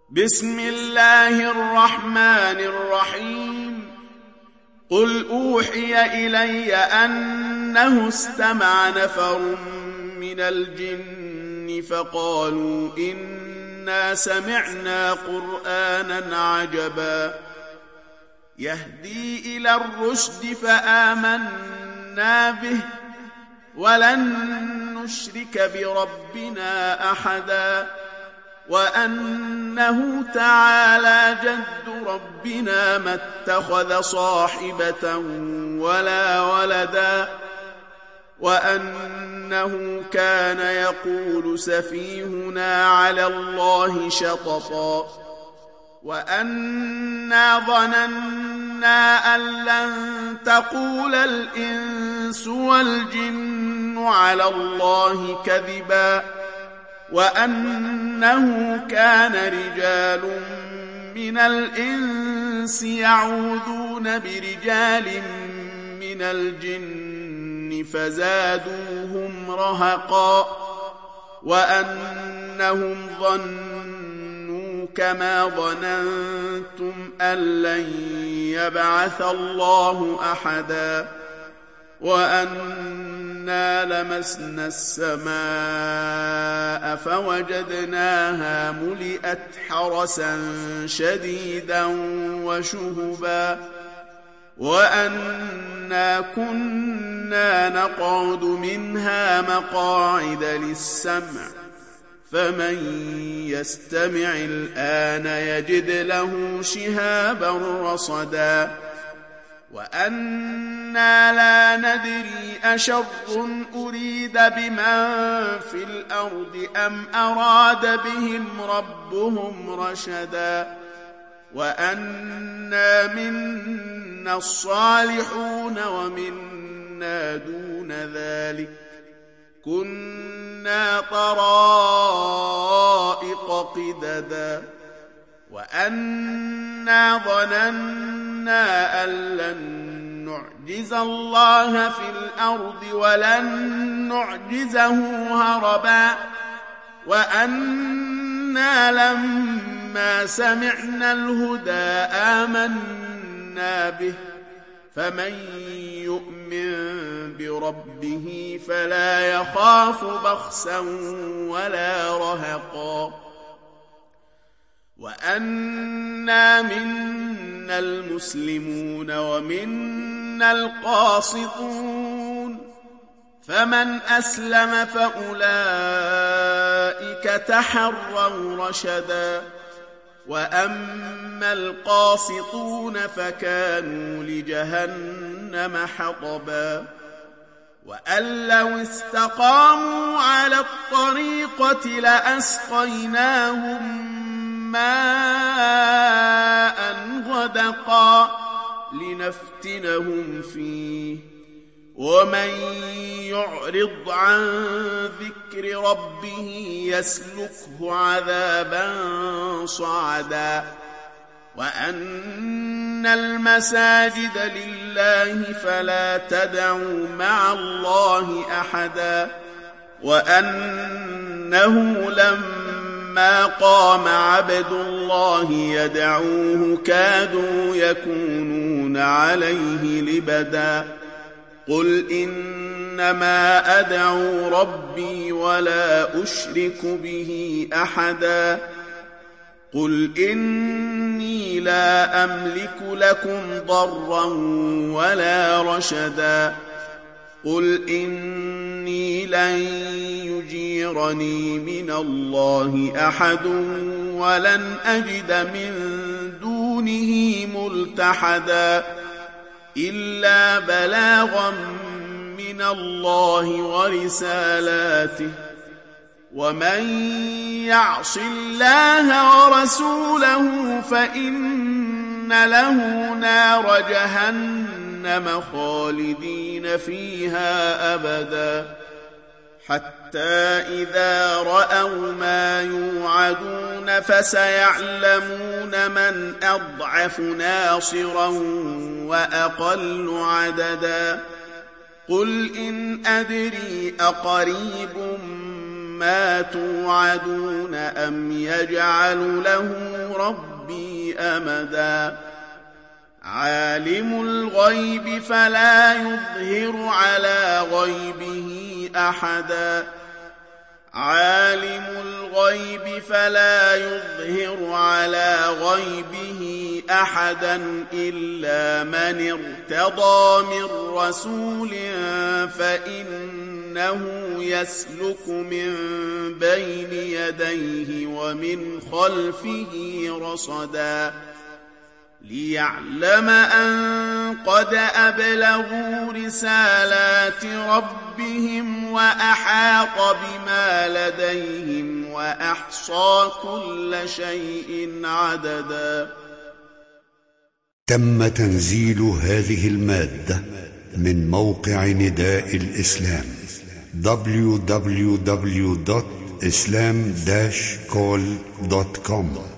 بسم الله الرحمن الرحيم. قل أوحي إلي أنه استمع نفر من الجن فقالوا إنا سمعنا قرآنا عجبا يهدي إلى الرشد فآمنا به ولن نشرك بربنا أحدا وأنه تعالى جد ربنا ما اتخذ صاحبة ولا ولدا وأنه كان يقول سفيهنا على الله شططا وأنا ظننا أن لن تقول الإنس والجن على الله كذبا وأنه كان رجال من الإنس يعوذون برجال من الجن فزادوهم رهقا وأنهم ظنوا كما ظننتم أن لن يبعث الله أحدا وأنا لمسنا السماء فوجدناها ملئت حرسا شديدا وشهبا وأنا كنا نقعد منها مقاعد للسمع فمن يستمع الآن يجد له شهابا رصدا وأنا لا ندري أشر أريد بمن في الأرض أم أراد بهم ربهم رشدا وأنا منا الصالحون ومنا دون ذلك كنا طرائق قددا وأنا ظننا أن لن نعجز الله في الأرض ولن نعجزه هربا وأنا لما سمعنا الهدى آمنا به فمن يؤمن بربه فلا يخاف بخسا ولا رهقا وأنا منا المسلمون ومنا القاسطون فمن أسلم فأولئك تحروا رشدا وأما القاسطون فكانوا لجهنم حطبا وأن لو استقاموا على الطريقة لأسقيناهم ماء غدقا لنفتنهم فيه ومن يعرض عن ذكر ربه يسلكه عذابا صعدا وأن المساجد لله فلا تدعوا مع الله أحدا وأنه لما قام عبد الله يدعوه كادوا يكونون عليه لبدا قل إنما أدعو ربي ولا أشرك به أحدا قل إني لا أملك لكم ضرا ولا رشدا قل إني لن يجيرني من الله أحد ولن أجد من دونه ملتحدا إلا بلاغا من الله ورسالاته ومن يعص الله ورسوله فإن له نار جهنم خالدين فيها أبدا حتى إذا رأوا ما يوعدون فسيعلمون من أضعف ناصرا وأقل عددا قل إن أدري أقريب ما توعدون أم يجعل له ربي أمدا عالم الغيب فلا يظهر على غيبه أحدا إلا من ارتضى من رسول فإنه يسلك من بين يديه ومن خلفه رصدا ليعلم أن قد أبلغوا رسالات ربهم وأحاط بما لديهم وأحصى كل شيء عددا. تم تنزيل هذه المادة من موقع نداء الإسلام www.islam-call.com